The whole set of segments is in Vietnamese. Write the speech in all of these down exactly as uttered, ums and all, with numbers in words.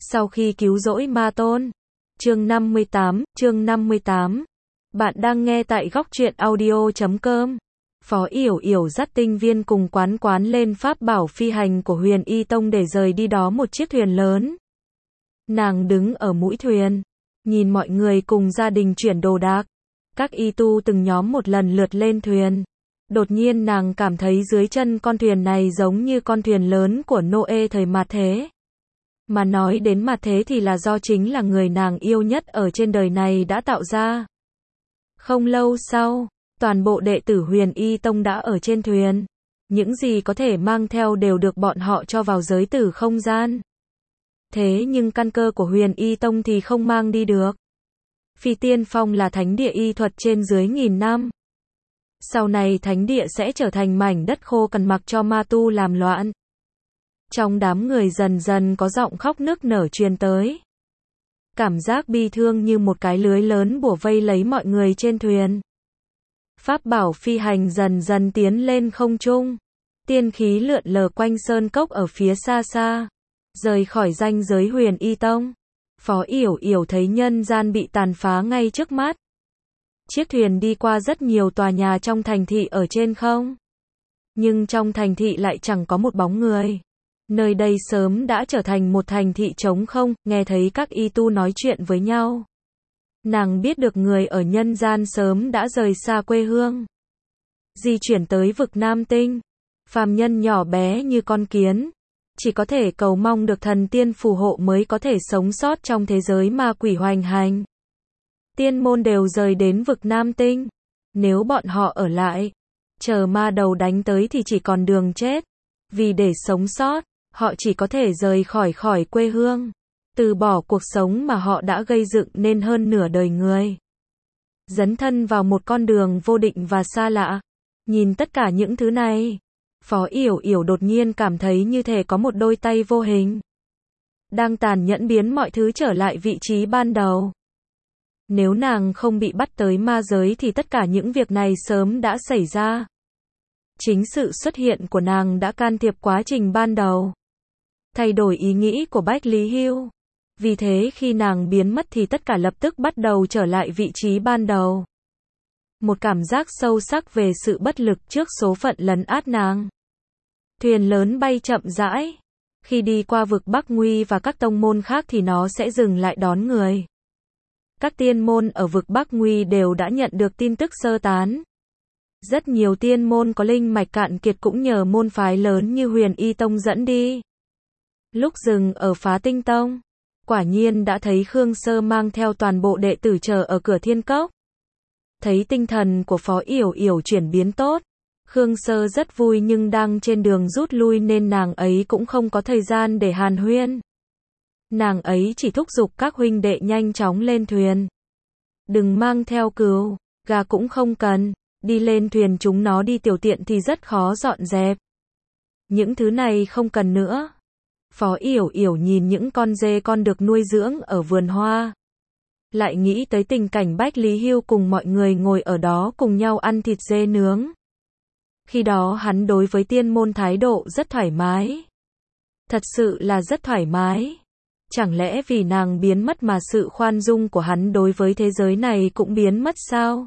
Sau khi cứu rỗi Ma Tôn. Chương năm mươi tám, chương năm mươi tám. Bạn đang nghe tại góc truyện audio chấm com. Phó Yểu Yểu dắt Tinh Viên cùng Quán Quán lên pháp bảo phi hành của Huyền Y Tông để rời đi đó một chiếc thuyền lớn. Nàng đứng ở mũi thuyền, nhìn mọi người cùng gia đình chuyển đồ đạc. Các y tu từng nhóm một lần lượt lên thuyền. Đột nhiên nàng cảm thấy dưới chân con thuyền này giống như con thuyền lớn của Noe thời mạt thế. Mà nói đến mạt thế thì là do chính là người nàng yêu nhất ở trên đời này đã tạo ra. Không lâu sau, toàn bộ đệ tử Huyền Y Tông đã ở trên thuyền. Những gì có thể mang theo đều được bọn họ cho vào giới tử không gian. Thế nhưng căn cơ của Huyền Y Tông thì không mang đi được. Phi Tiên Phong là thánh địa y thuật trên dưới nghìn năm. Sau này thánh địa sẽ trở thành mảnh đất khô cằn mặc cho ma tu làm loạn. Trong đám người dần dần có giọng khóc nức nở truyền tới. Cảm giác bi thương như một cái lưới lớn bủa vây lấy mọi người trên thuyền. Pháp bảo phi hành dần dần tiến lên không trung. Tiên khí lượn lờ quanh sơn cốc ở phía xa xa. Rời khỏi ranh giới Huyền Y Tông. Phó Yểu Yểu thấy nhân gian bị tàn phá ngay trước mắt. Chiếc thuyền đi qua rất nhiều tòa nhà trong thành thị ở trên không. Nhưng trong thành thị lại chẳng có một bóng người. Nơi đây sớm đã trở thành một thành thị trống không, nghe thấy các y tu nói chuyện với nhau. Nàng biết được người ở nhân gian sớm đã rời xa quê hương. Di chuyển tới vực Nam Tinh. Phàm nhân nhỏ bé như con kiến. Chỉ có thể cầu mong được thần tiên phù hộ mới có thể sống sót trong thế giới ma quỷ hoành hành. Tiên môn đều rời đến vực Nam Tinh. Nếu bọn họ ở lại, chờ ma đầu đánh tới thì chỉ còn đường chết. Vì để sống sót, họ chỉ có thể rời khỏi khỏi quê hương. Từ bỏ cuộc sống mà họ đã gây dựng nên hơn nửa đời người. Dấn thân vào một con đường vô định và xa lạ. Nhìn tất cả những thứ này, Phó Yểu Yểu đột nhiên cảm thấy như thể có một đôi tay vô hình đang tàn nhẫn biến mọi thứ trở lại vị trí ban đầu. Nếu nàng không bị bắt tới ma giới thì tất cả những việc này sớm đã xảy ra. Chính sự xuất hiện của nàng đã can thiệp quá trình ban đầu. Thay đổi ý nghĩ của Bách Lý Hưu. Vì thế khi nàng biến mất thì tất cả lập tức bắt đầu trở lại vị trí ban đầu. Một cảm giác sâu sắc về sự bất lực trước số phận lấn át nàng. Thuyền lớn bay chậm rãi. Khi đi qua vực Bắc Nguy và các tông môn khác thì nó sẽ dừng lại đón người. Các tiên môn ở vực Bắc Nguy đều đã nhận được tin tức sơ tán. Rất nhiều tiên môn có linh mạch cạn kiệt cũng nhờ môn phái lớn như Huyền Y Tông dẫn đi. Lúc dừng ở Phá Tinh Tông, quả nhiên đã thấy Khương Sơ mang theo toàn bộ đệ tử chờ ở cửa Thiên Cốc. Thấy tinh thần của Phó Yểu Yểu chuyển biến tốt, Khương Sơ rất vui nhưng đang trên đường rút lui nên nàng ấy cũng không có thời gian để hàn huyên. Nàng ấy chỉ thúc giục các huynh đệ nhanh chóng lên thuyền. Đừng mang theo cừu, gà cũng không cần, đi lên thuyền chúng nó đi tiểu tiện thì rất khó dọn dẹp. Những thứ này không cần nữa. Phó Yểu Yểu nhìn những con dê con được nuôi dưỡng ở vườn hoa. Lại nghĩ tới tình cảnh Bách Lý Hưu cùng mọi người ngồi ở đó cùng nhau ăn thịt dê nướng. Khi đó hắn đối với tiên môn thái độ rất thoải mái. Thật sự là rất thoải mái. Chẳng lẽ vì nàng biến mất mà sự khoan dung của hắn đối với thế giới này cũng biến mất sao?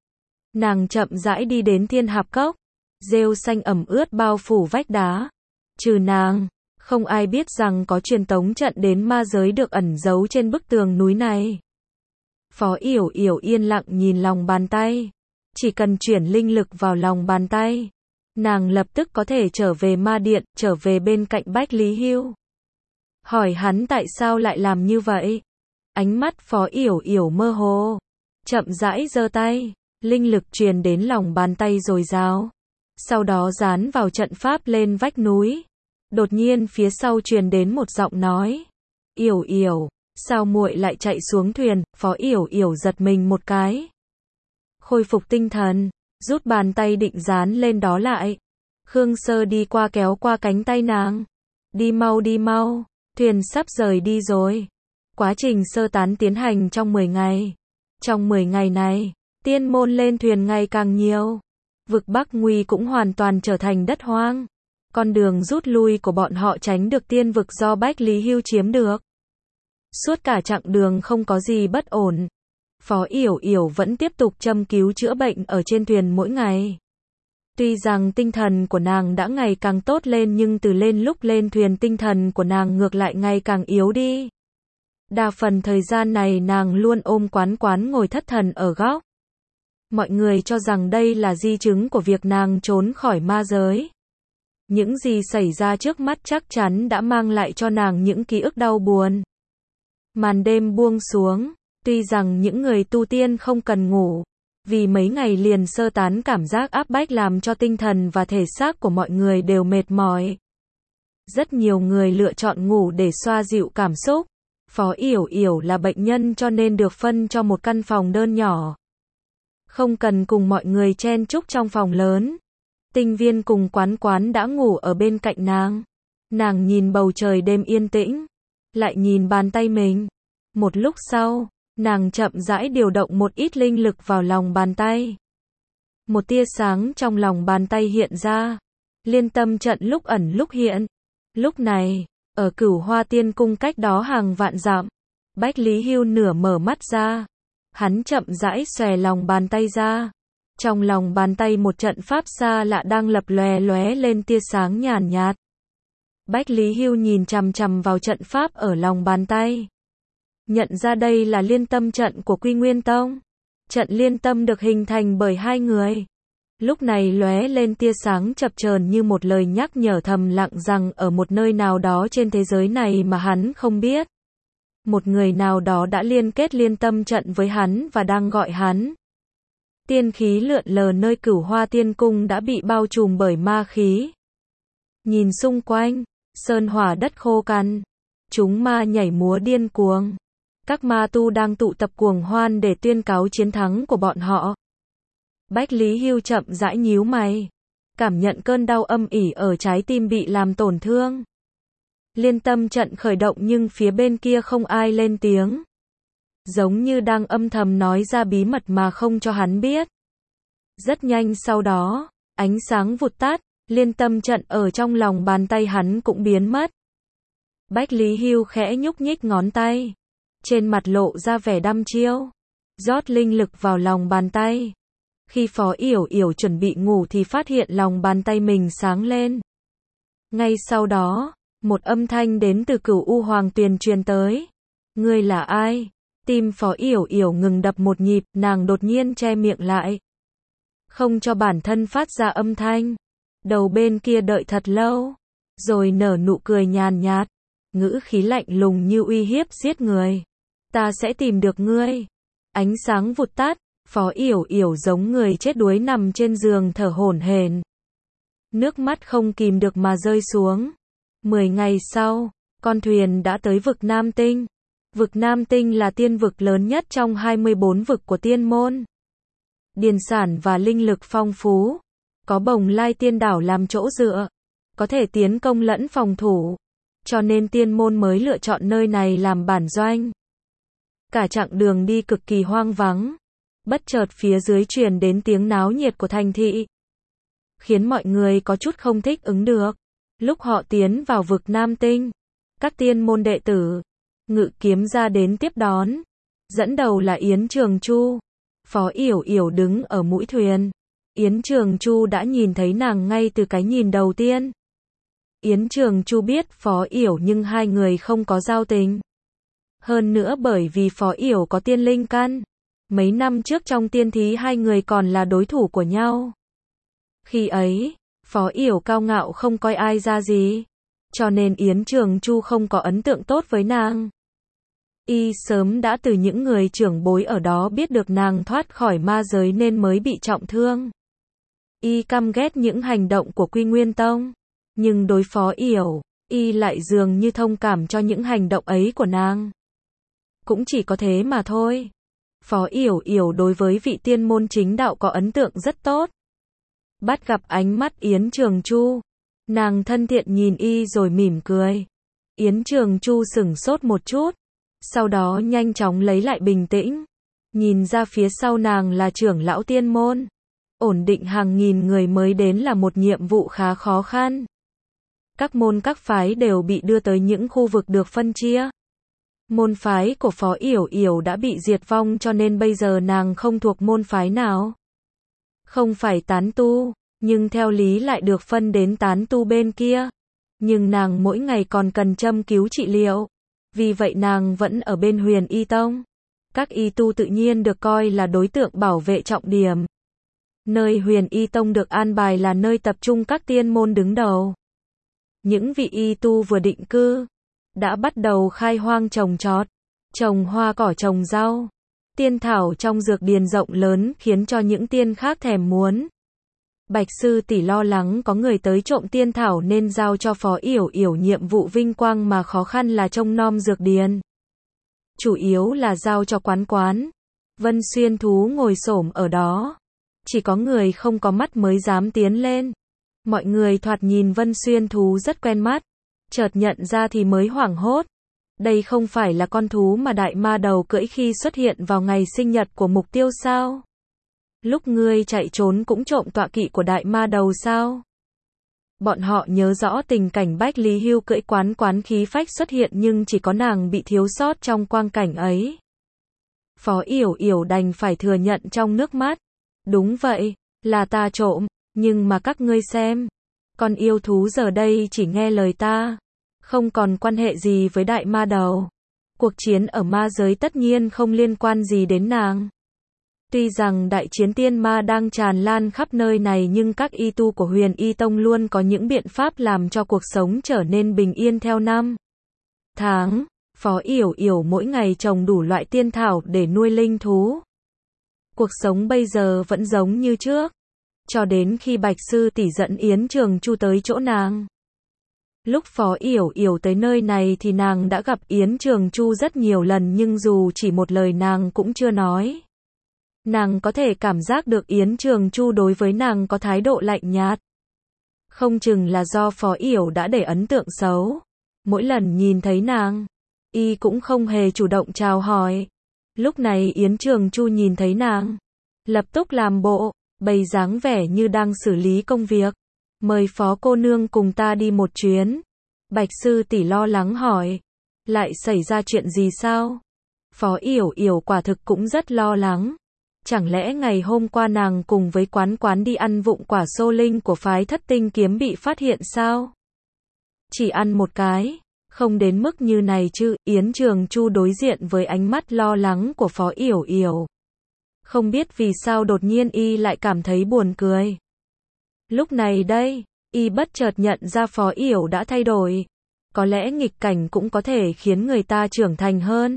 Nàng chậm rãi đi đến Thiên Hạp Cốc. Rêu xanh ẩm ướt bao phủ vách đá. Trừ nàng, không ai biết rằng có truyền tống trận đến ma giới được ẩn giấu trên bức tường núi này. Phó Yểu Yểu yên lặng nhìn lòng bàn tay. Chỉ cần chuyển linh lực vào lòng bàn tay, nàng lập tức có thể trở về ma điện, trở về bên cạnh Bách Lý Hưu. Hỏi hắn tại sao lại làm như vậy. Ánh mắt Phó Yểu Yểu mơ hồ. Chậm rãi giơ tay, linh lực truyền đến lòng bàn tay dồi dào. Sau đó dán vào trận pháp lên vách núi. Đột nhiên phía sau truyền đến một giọng nói. Yểu Yểu, sao muội lại chạy xuống thuyền? Phó Yểu Yểu giật mình một cái. Khôi phục tinh thần, rút bàn tay định dán lên đó lại. Khương Sơ đi qua kéo qua cánh tay nàng. Đi mau đi mau, thuyền sắp rời đi rồi. Quá trình sơ tán tiến hành trong mười ngày. Trong mười ngày này, tiên môn lên thuyền ngày càng nhiều. Vực Bắc Nguy cũng hoàn toàn trở thành đất hoang. Con đường rút lui của bọn họ tránh được tiên vực do Bách Lý Hưu chiếm được. Suốt cả chặng đường không có gì bất ổn. Phó Yểu Yểu vẫn tiếp tục châm cứu chữa bệnh ở trên thuyền mỗi ngày. Tuy rằng tinh thần của nàng đã ngày càng tốt lên nhưng từ lên lúc lên thuyền tinh thần của nàng ngược lại ngày càng yếu đi. Đa phần thời gian này nàng luôn ôm Quán Quán ngồi thất thần ở góc. Mọi người cho rằng đây là di chứng của việc nàng trốn khỏi ma giới. Những gì xảy ra trước mắt chắc chắn đã mang lại cho nàng những ký ức đau buồn. Màn đêm buông xuống, tuy rằng những người tu tiên không cần ngủ, vì mấy ngày liền sơ tán cảm giác áp bách làm cho tinh thần và thể xác của mọi người đều mệt mỏi. Rất nhiều người lựa chọn ngủ để xoa dịu cảm xúc. Phó Yểu Yểu là bệnh nhân cho nên được phân cho một căn phòng đơn nhỏ. Không cần cùng mọi người chen chúc trong phòng lớn. Tinh Viên cùng Quán Quán đã ngủ ở bên cạnh nàng. Nàng nhìn bầu trời đêm yên tĩnh, lại nhìn bàn tay mình. Một lúc sau, nàng chậm rãi điều động một ít linh lực vào lòng bàn tay. Một tia sáng trong lòng bàn tay hiện ra. Liên tâm trận lúc ẩn lúc hiện. Lúc này, ở Cửu Hoa Tiên Cung cách đó hàng vạn dặm, Bách Lý Hưu nửa mở mắt ra. Hắn chậm rãi xòe lòng bàn tay ra. Trong lòng bàn tay một trận pháp xa lạ đang lập lòe lóe lên tia sáng nhàn nhạt. Bách Lý Hưu nhìn chằm chằm vào trận pháp ở lòng bàn tay. Nhận ra đây là liên tâm trận của Quy Nguyên Tông. Trận liên tâm được hình thành bởi hai người. Lúc này lóe lên tia sáng chập chờn như một lời nhắc nhở thầm lặng rằng ở một nơi nào đó trên thế giới này mà hắn không biết. Một người nào đó đã liên kết liên tâm trận với hắn và đang gọi hắn. Tiên khí lượn lờ nơi Cửu Hoa Tiên Cung đã bị bao trùm bởi ma khí. Nhìn xung quanh, sơn hỏa đất khô cằn. Chúng ma nhảy múa điên cuồng. Các ma tu đang tụ tập cuồng hoan để tuyên cáo chiến thắng của bọn họ. Bách Lý Hưu chậm rãi nhíu mày. Cảm nhận cơn đau âm ỉ ở trái tim bị làm tổn thương. Liên tâm trận khởi động nhưng phía bên kia không ai lên tiếng. Giống như đang âm thầm nói ra bí mật mà không cho hắn biết. Rất nhanh sau đó, ánh sáng vụt tắt, liên tâm trận ở trong lòng bàn tay hắn cũng biến mất. Bách Lý Hưu khẽ nhúc nhích ngón tay. Trên mặt lộ ra vẻ đăm chiêu. Rót linh lực vào lòng bàn tay. Khi Phó Yểu Yểu chuẩn bị ngủ thì phát hiện lòng bàn tay mình sáng lên. Ngay sau đó, một âm thanh đến từ Cửu U Hoàng Tuyền truyền tới. Ngươi là ai? Tim Phó Yểu Yểu ngừng đập một nhịp, nàng đột nhiên che miệng lại. Không cho bản thân phát ra âm thanh. Đầu bên kia đợi thật lâu, rồi nở nụ cười nhàn nhạt, ngữ khí lạnh lùng như uy hiếp giết người. Ta sẽ tìm được ngươi. Ánh sáng vụt tắt, Phó Yểu Yểu giống người chết đuối nằm trên giường thở hổn hển. Nước mắt không kìm được mà rơi xuống. Mười ngày sau, con thuyền đã tới vực Nam Tinh. Vực Nam Tinh là tiên vực lớn nhất trong hai mươi bốn vực của tiên môn. Điền sản và linh lực phong phú. Có Bồng Lai tiên đảo làm chỗ dựa. Có thể tiến công lẫn phòng thủ. Cho nên tiên môn mới lựa chọn nơi này làm bản doanh. Cả chặng đường đi cực kỳ hoang vắng. Bất chợt phía dưới truyền đến tiếng náo nhiệt của thành thị. Khiến mọi người có chút không thích ứng được. Lúc họ tiến vào vực Nam Tinh, các tiên môn đệ tử, ngự kiếm ra đến tiếp đón. Dẫn đầu là Yến Trường Chu. Phó Yểu Yểu đứng ở mũi thuyền. Yến Trường Chu đã nhìn thấy nàng ngay từ cái nhìn đầu tiên. Yến Trường Chu biết Phó Yểu nhưng hai người không có giao tình. Hơn nữa bởi vì Phó Yểu có tiên linh căn. Mấy năm trước trong tiên thí hai người còn là đối thủ của nhau. Khi ấy, Phó Yểu cao ngạo không coi ai ra gì. Cho nên Yến Trường Chu không có ấn tượng tốt với nàng. Y sớm đã từ những người trưởng bối ở đó biết được nàng thoát khỏi ma giới nên mới bị trọng thương. Y căm ghét những hành động của Quy Nguyên Tông. Nhưng đối Phó Yểu, Y lại dường như thông cảm cho những hành động ấy của nàng. Cũng chỉ có thế mà thôi. Phó Yểu Yểu đối với vị tiên môn chính đạo có ấn tượng rất tốt. Bắt gặp ánh mắt Yến Trường Chu, nàng thân thiện nhìn Y rồi mỉm cười. Yến Trường Chu sửng sốt một chút, sau đó nhanh chóng lấy lại bình tĩnh. Nhìn ra phía sau nàng là trưởng lão tiên môn. Ổn định hàng nghìn người mới đến là một nhiệm vụ khá khó khăn. Các môn các phái đều bị đưa tới những khu vực được phân chia. Môn phái của Phó Yểu Yểu đã bị diệt vong cho nên bây giờ nàng không thuộc môn phái nào. Không phải tán tu, nhưng theo lý lại được phân đến tán tu bên kia. Nhưng nàng mỗi ngày còn cần châm cứu trị liệu. Vì vậy nàng vẫn ở bên Huyền Y Tông. Các y tu tự nhiên được coi là đối tượng bảo vệ trọng điểm. Nơi Huyền Y Tông được an bài là nơi tập trung các tiên môn đứng đầu. Những vị y tu vừa định cư, đã bắt đầu khai hoang trồng trọt, trồng hoa cỏ trồng rau. Tiên thảo trong dược điền rộng lớn khiến cho những tiên khác thèm muốn. Bạch sư tỷ lo lắng có người tới trộm tiên thảo nên giao cho Phó Yểu Yểu nhiệm vụ vinh quang mà khó khăn là trông nom dược điền. Chủ yếu là giao cho Quán Quán. Vân Xuyên Thú ngồi xổm ở đó. Chỉ có người không có mắt mới dám tiến lên. Mọi người thoạt nhìn Vân Xuyên Thú rất quen mắt. Chợt nhận ra thì mới hoảng hốt. Đây không phải là con thú mà đại ma đầu cưỡi khi xuất hiện vào ngày sinh nhật của mục tiêu sao? Lúc ngươi chạy trốn cũng trộm tọa kỵ của đại ma đầu sao? Bọn họ nhớ rõ tình cảnh Bách Lý Hưu cưỡi Quán Quán khí phách xuất hiện nhưng chỉ có nàng bị thiếu sót trong quang cảnh ấy. Phó Yểu Yểu đành phải thừa nhận trong nước mắt. Đúng vậy, là ta trộm, nhưng mà các ngươi xem. Con yêu thú giờ đây chỉ nghe lời ta. Không còn quan hệ gì với đại ma đầu. Cuộc chiến ở ma giới tất nhiên không liên quan gì đến nàng. Tuy rằng đại chiến tiên ma đang tràn lan khắp nơi này nhưng các y tu của Huyền Y Tông luôn có những biện pháp làm cho cuộc sống trở nên bình yên theo năm tháng. Phó Yểu Yểu mỗi ngày trồng đủ loại tiên thảo để nuôi linh thú. Cuộc sống bây giờ vẫn giống như trước. Cho đến khi Bạch sư tỷ dẫn Yến Trường Chu tới chỗ nàng. Lúc Phó Yểu Yểu tới nơi này thì nàng đã gặp Yến Trường Chu rất nhiều lần nhưng dù chỉ một lời nàng cũng chưa nói. Nàng có thể cảm giác được Yến Trường Chu đối với nàng có thái độ lạnh nhạt. Không chừng là do Phó Yểu đã để ấn tượng xấu. Mỗi lần nhìn thấy nàng, y cũng không hề chủ động chào hỏi. Lúc này Yến Trường Chu nhìn thấy nàng, lập tức làm bộ, bày dáng vẻ như đang xử lý công việc. Mời Phó cô nương cùng ta đi một chuyến. Bạch sư tỷ lo lắng hỏi. Lại xảy ra chuyện gì sao? Phó Yểu Yểu quả thực cũng rất lo lắng. Chẳng lẽ ngày hôm qua nàng cùng với Quán Quán đi ăn vụng quả xô linh của phái Thất Tinh Kiếm bị phát hiện sao? Chỉ ăn một cái, không đến mức như này chứ. Yến Trường Chu đối diện với ánh mắt lo lắng của Phó Yểu Yểu. Không biết vì sao đột nhiên y lại cảm thấy buồn cười. Lúc này đây, y bất chợt nhận ra Phó Yểu đã thay đổi. Có lẽ nghịch cảnh cũng có thể khiến người ta trưởng thành hơn.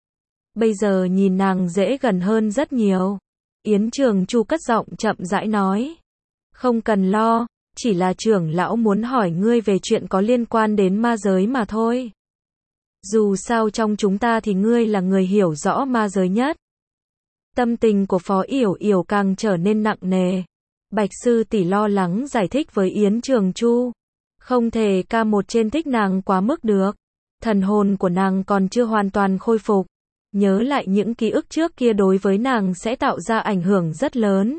Bây giờ nhìn nàng dễ gần hơn rất nhiều. Yến Trường Chu cất giọng chậm rãi nói. Không cần lo, chỉ là trưởng lão muốn hỏi ngươi về chuyện có liên quan đến ma giới mà thôi. Dù sao trong chúng ta thì ngươi là người hiểu rõ ma giới nhất. Tâm tình của Phó Yểu Yểu càng trở nên nặng nề. Bạch sư tỷ lo lắng giải thích với Yến Trường Chu. Không thể ca một trên thích nàng quá mức được. Thần hồn của nàng còn chưa hoàn toàn khôi phục. Nhớ lại những ký ức trước kia đối với nàng sẽ tạo ra ảnh hưởng rất lớn.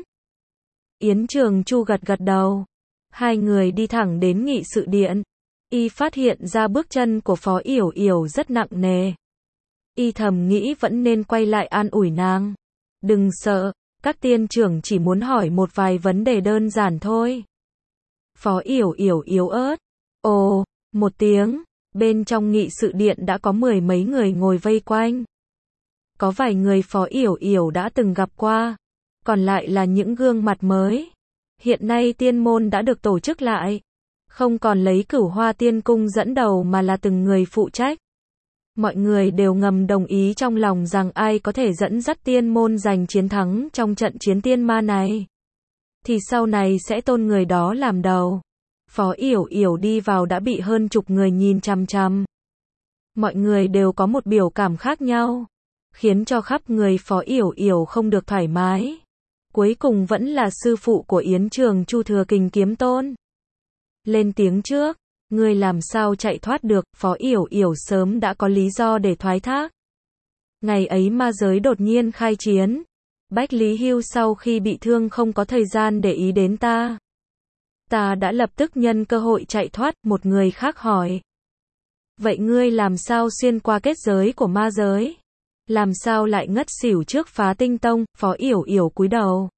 Yến Trường Chu gật gật đầu. Hai người đi thẳng đến nghị sự điện. Y phát hiện ra bước chân của Phó Yểu Yểu rất nặng nề. Y thầm nghĩ vẫn nên quay lại an ủi nàng. Đừng sợ, các tiên trưởng chỉ muốn hỏi một vài vấn đề đơn giản thôi. Phó Yểu Yểu yếu ớt. Ồ, một tiếng, bên trong nghị sự điện đã có mười mấy người ngồi vây quanh. Có vài người Phó Yểu Yểu đã từng gặp qua, còn lại là những gương mặt mới. Hiện nay tiên môn đã được tổ chức lại, không còn lấy Cửu Hoa Tiên Cung dẫn đầu mà là từng người phụ trách. Mọi người đều ngầm đồng ý trong lòng rằng ai có thể dẫn dắt tiên môn giành chiến thắng trong trận chiến tiên ma này, thì sau này sẽ tôn người đó làm đầu. Phó Yểu Yểu đi vào đã bị hơn chục người nhìn chằm chằm. Mọi người đều có một biểu cảm khác nhau, khiến cho khắp người Phó Yểu Yểu không được thoải mái. Cuối cùng vẫn là sư phụ của Yến Trường Chu Thừa Kình Kiếm Tôn lên tiếng trước. Ngươi làm sao chạy thoát được? Phó Yểu Yểu sớm đã có lý do để thoái thác. Ngày ấy ma giới đột nhiên khai chiến. Bách Lý Hưu sau khi bị thương không có thời gian để ý đến ta. Ta đã lập tức nhân cơ hội chạy thoát. Một người khác hỏi. Vậy ngươi làm sao xuyên qua kết giới của ma giới? Làm sao lại ngất xỉu trước Phá Tinh Tông? Phó Yểu Yểu cúi đầu.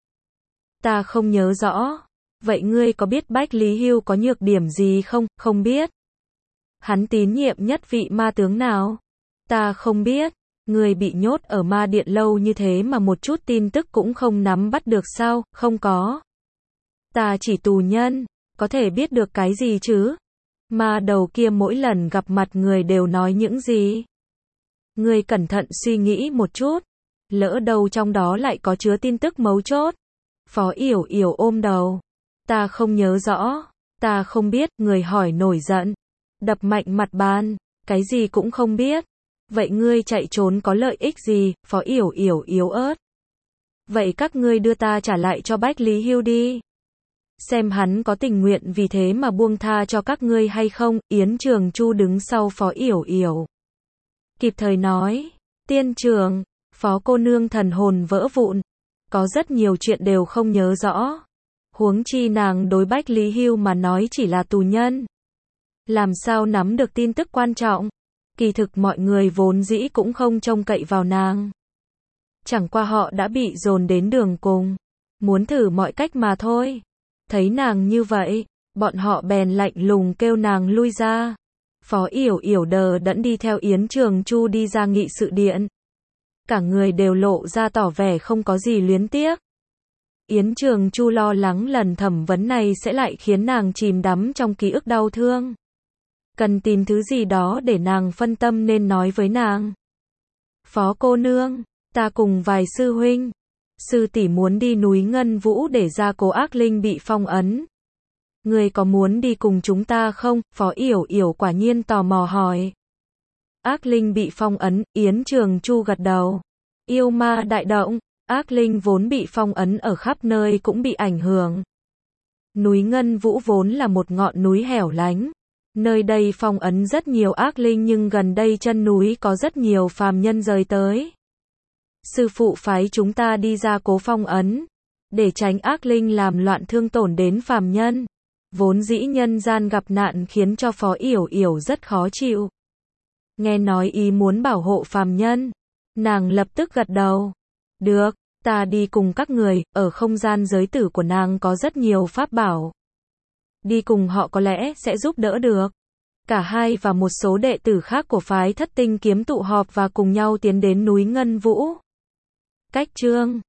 Ta không nhớ rõ. Vậy ngươi có biết Bách Lý Hưu có nhược điểm gì không? Không biết. Hắn tín nhiệm nhất vị ma tướng nào? Ta không biết. Ngươi bị nhốt ở ma điện lâu như thế mà một chút tin tức cũng không nắm bắt được sao? Không có. Ta chỉ tù nhân, có thể biết được cái gì chứ? Ma đầu kia mỗi lần gặp mặt người đều nói những gì? Ngươi cẩn thận suy nghĩ một chút, lỡ đâu trong đó lại có chứa tin tức mấu chốt. Phó Yểu Yểu ôm đầu. Ta không nhớ rõ, ta không biết, người hỏi nổi giận, đập mạnh mặt bàn, cái gì cũng không biết. Vậy ngươi chạy trốn có lợi ích gì? Phó Yểu Yểu yếu ớt. Vậy các ngươi đưa ta trả lại cho Bách Lý Hưu đi. Xem hắn có tình nguyện vì thế mà buông tha cho các ngươi hay không? Yến Trường Chu đứng sau Phó Yểu Yểu, kịp thời nói, tiên trường, Phó cô nương thần hồn vỡ vụn, có rất nhiều chuyện đều không nhớ rõ. Huống chi nàng đối Bách Lý Hưu mà nói chỉ là tù nhân. Làm sao nắm được tin tức quan trọng? Kỳ thực mọi người vốn dĩ cũng không trông cậy vào nàng. Chẳng qua họ đã bị dồn đến đường cùng, muốn thử mọi cách mà thôi. Thấy nàng như vậy, bọn họ bèn lạnh lùng kêu nàng lui ra. Phó Yểu Yểu đờ đẫn đi theo Yến Trường Chu đi ra nghị sự điện. Cả người đều lộ ra tỏ vẻ không có gì luyến tiếc. Yến Trường Chu lo lắng lần thẩm vấn này sẽ lại khiến nàng chìm đắm trong ký ức đau thương. Cần tìm thứ gì đó để nàng phân tâm nên nói với nàng. Phó cô nương, ta cùng vài sư huynh, sư tỷ muốn đi núi Ngân Vũ để gia cố ác linh bị phong ấn. Người có muốn đi cùng chúng ta không? Phó Yểu Yểu quả nhiên tò mò hỏi. Ác linh bị phong ấn, Yến Trường Chu gật đầu. Yêu ma đại động, ác linh vốn bị phong ấn ở khắp nơi cũng bị ảnh hưởng. Núi Ngân Vũ vốn là một ngọn núi hẻo lánh. Nơi đây phong ấn rất nhiều ác linh nhưng gần đây chân núi có rất nhiều phàm nhân rời tới. Sư phụ phái chúng ta đi ra cố phong ấn, để tránh ác linh làm loạn thương tổn đến phàm nhân. Vốn dĩ nhân gian gặp nạn khiến cho Phó Yểu Yểu rất khó chịu. Nghe nói ý muốn bảo hộ phàm nhân, nàng lập tức gật đầu. Được, ta đi cùng các người, ở không gian giới tử của nàng có rất nhiều pháp bảo. Đi cùng họ có lẽ sẽ giúp đỡ được. Cả hai và một số đệ tử khác của phái Thất Tinh Kiếm tụ họp và cùng nhau tiến đến núi Ngân Vũ. Cách chương